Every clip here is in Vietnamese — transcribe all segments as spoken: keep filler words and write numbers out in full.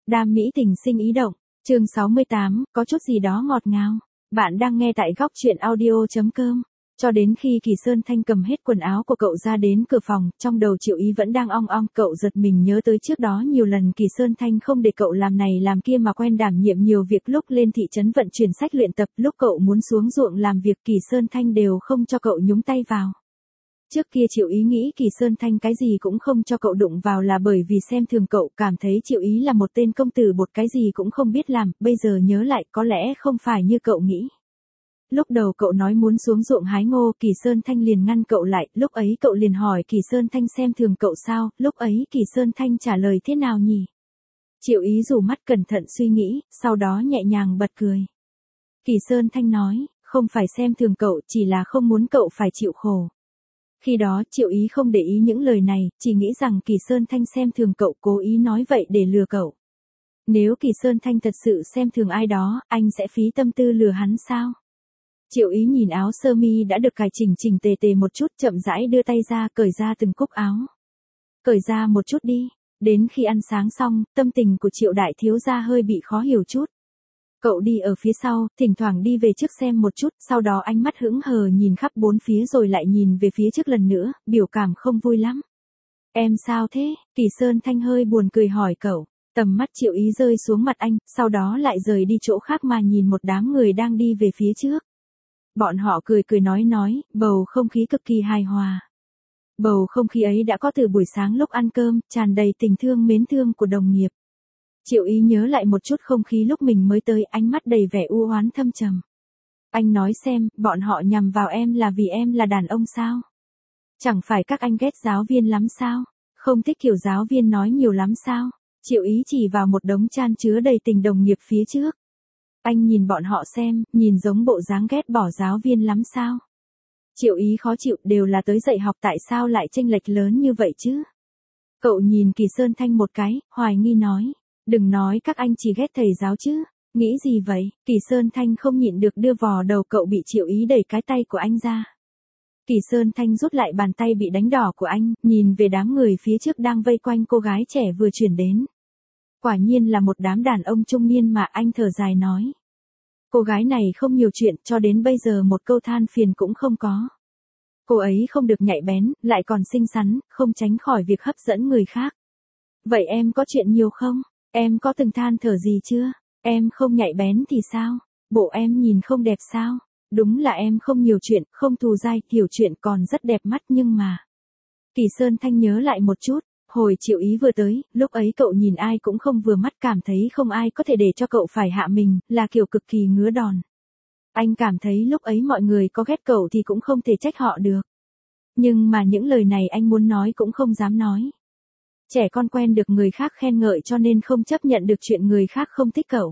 Đam mỹ tình sinh ý động, chương sáu mươi tám, có chút gì đó ngọt ngào. Bạn đang nghe tại góc truyện audio chấm com. Cho đến khi Kỳ Sơn Thanh cầm hết quần áo của cậu ra đến cửa phòng, trong đầu Triệu Ý vẫn đang ong ong, cậu giật mình nhớ tới trước đó nhiều lần Kỳ Sơn Thanh không để cậu làm này làm kia mà quen đảm nhiệm nhiều việc, lúc lên thị trấn vận chuyển sách luyện tập, lúc cậu muốn xuống ruộng làm việc Kỳ Sơn Thanh đều không cho cậu nhúng tay vào. Trước kia Triệu Ý nghĩ Kỳ Sơn Thanh cái gì cũng không cho cậu đụng vào là bởi vì xem thường cậu, cảm thấy Triệu Ý là một tên công tử bột cái gì cũng không biết làm, bây giờ nhớ lại có lẽ không phải như cậu nghĩ. Lúc đầu cậu nói muốn xuống ruộng hái ngô, Kỳ Sơn Thanh liền ngăn cậu lại, lúc ấy cậu liền hỏi Kỳ Sơn Thanh xem thường cậu sao, lúc ấy Kỳ Sơn Thanh trả lời thế nào nhỉ? Triệu Ý rủ mắt cẩn thận suy nghĩ, sau đó nhẹ nhàng bật cười. Kỳ Sơn Thanh nói, không phải xem thường cậu, chỉ là không muốn cậu phải chịu khổ. Khi đó Triệu Ý không để ý những lời này, chỉ nghĩ rằng Kỳ Sơn Thanh xem thường cậu, cố ý nói vậy để lừa cậu. Nếu Kỳ Sơn Thanh thật sự xem thường ai đó, anh sẽ phí tâm tư lừa hắn sao? Triệu Ý nhìn áo sơ mi đã được cài chỉnh chỉnh tề tề một chút, chậm rãi đưa tay ra cởi ra từng cúc áo. Cởi ra một chút đi. Đến khi ăn sáng xong, tâm tình của Triệu đại thiếu gia hơi bị khó hiểu chút. Cậu đi ở phía sau, thỉnh thoảng đi về trước xem một chút, sau đó ánh mắt hững hờ nhìn khắp bốn phía rồi lại nhìn về phía trước lần nữa, biểu cảm không vui lắm. Em sao thế? Kỳ Sơn Thanh hơi buồn cười hỏi cậu. Tầm mắt Triệu Ý rơi xuống mặt anh, sau đó lại rời đi chỗ khác mà nhìn một đám người đang đi về phía trước. Bọn họ cười cười nói nói, bầu không khí cực kỳ hài hòa. Bầu không khí ấy đã có từ buổi sáng lúc ăn cơm, tràn đầy tình thương mến thương của đồng nghiệp. Triệu Ý nhớ lại một chút không khí lúc mình mới tới, ánh mắt đầy vẻ u oán thâm trầm. Anh nói xem, bọn họ nhằm vào em là vì em là đàn ông sao? Chẳng phải các anh ghét giáo viên lắm sao? Không thích kiểu giáo viên nói nhiều lắm sao? Triệu Ý chỉ vào một đống chan chứa đầy tình đồng nghiệp phía trước. Anh nhìn bọn họ xem, nhìn giống bộ dáng ghét bỏ giáo viên lắm sao? Triệu Ý khó chịu, đều là tới dạy học tại sao lại chênh lệch lớn như vậy chứ? Cậu nhìn Kỳ Sơn Thanh một cái, hoài nghi nói. Đừng nói các anh chỉ ghét thầy giáo chứ, nghĩ gì vậy? Kỳ Sơn Thanh không nhịn được đưa vò đầu cậu bị Triệu Ý đẩy cái tay của anh ra. Kỳ Sơn Thanh rút lại bàn tay bị đánh đỏ của anh, nhìn về đám người phía trước đang vây quanh cô gái trẻ vừa chuyển đến. Quả nhiên là một đám đàn ông trung niên mà, anh thở dài nói. Cô gái này không nhiều chuyện, cho đến bây giờ một câu than phiền cũng không có. Cô ấy không được nhạy bén, lại còn xinh xắn, không tránh khỏi việc hấp dẫn người khác. Vậy em có chuyện nhiều không? Em có từng than thở gì chưa? Em không nhạy bén thì sao? Bộ em nhìn không đẹp sao? Đúng là em không nhiều chuyện, không thù dai, hiểu chuyện còn rất đẹp mắt nhưng mà. Kỳ Sơn Thanh nhớ lại một chút, hồi Triệu Ý vừa tới, lúc ấy cậu nhìn ai cũng không vừa mắt, cảm thấy không ai có thể để cho cậu phải hạ mình, là kiểu cực kỳ ngứa đòn. Anh cảm thấy lúc ấy mọi người có ghét cậu thì cũng không thể trách họ được. Nhưng mà những lời này anh muốn nói cũng không dám nói. Trẻ con quen được người khác khen ngợi cho nên không chấp nhận được chuyện người khác không thích cậu.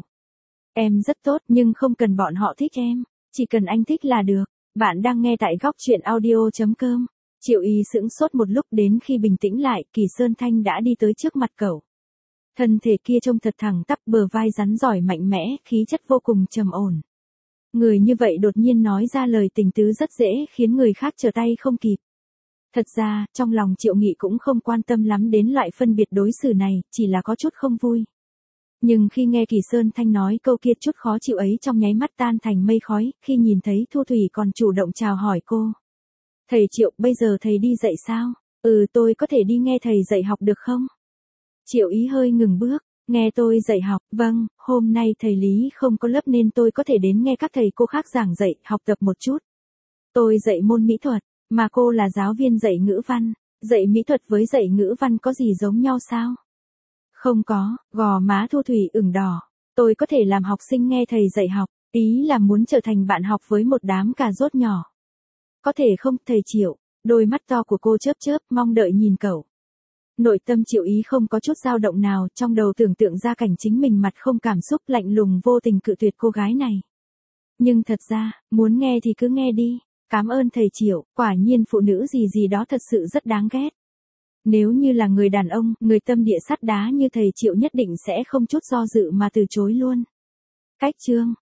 Em rất tốt nhưng không cần bọn họ thích em, chỉ cần anh thích là được. Bạn đang nghe tại góc truyện audio chấm com. Triệu Ý sững sốt một lúc, đến khi bình tĩnh lại, Kỳ Sơn Thanh đã đi tới trước mặt cậu. Thân thể kia trông thật thẳng tắp, bờ vai rắn giỏi mạnh mẽ, khí chất vô cùng trầm ổn. Người như vậy đột nhiên nói ra lời tình tứ rất dễ khiến người khác trở tay không kịp. Thật ra, trong lòng Triệu Nghị cũng không quan tâm lắm đến loại phân biệt đối xử này, chỉ là có chút không vui. Nhưng khi nghe Kỳ Sơn Thanh nói câu kia, chút khó chịu ấy trong nháy mắt tan thành mây khói, khi nhìn thấy Thu Thủy còn chủ động chào hỏi cô. Thầy Triệu, bây giờ thầy đi dạy sao? Ừ, tôi có thể đi nghe thầy dạy học được không? Triệu Ý hơi ngừng bước, nghe tôi dạy học, vâng, hôm nay thầy Lý không có lớp nên tôi có thể đến nghe các thầy cô khác giảng dạy, học tập một chút. Tôi dạy môn mỹ thuật. Mà cô là giáo viên dạy ngữ văn, dạy mỹ thuật với dạy ngữ văn có gì giống nhau sao? Không có, gò má Thu Thủy ửng đỏ. Tôi có thể làm học sinh nghe thầy dạy học, ý là muốn trở thành bạn học với một đám cà rốt nhỏ. Có thể không, thầy Triệu? Đôi mắt to của cô chớp chớp, mong đợi nhìn cậu. Nội tâm Triệu Ý không có chút dao động nào, trong đầu tưởng tượng ra cảnh chính mình mặt không cảm xúc, lạnh lùng vô tình cự tuyệt cô gái này. Nhưng thật ra, muốn nghe thì cứ nghe đi. Cảm ơn thầy Triệu, quả nhiên phụ nữ gì gì đó thật sự rất đáng ghét. Nếu như là người đàn ông, người tâm địa sắt đá như thầy Triệu nhất định sẽ không chút do dự mà từ chối luôn. Cách chương,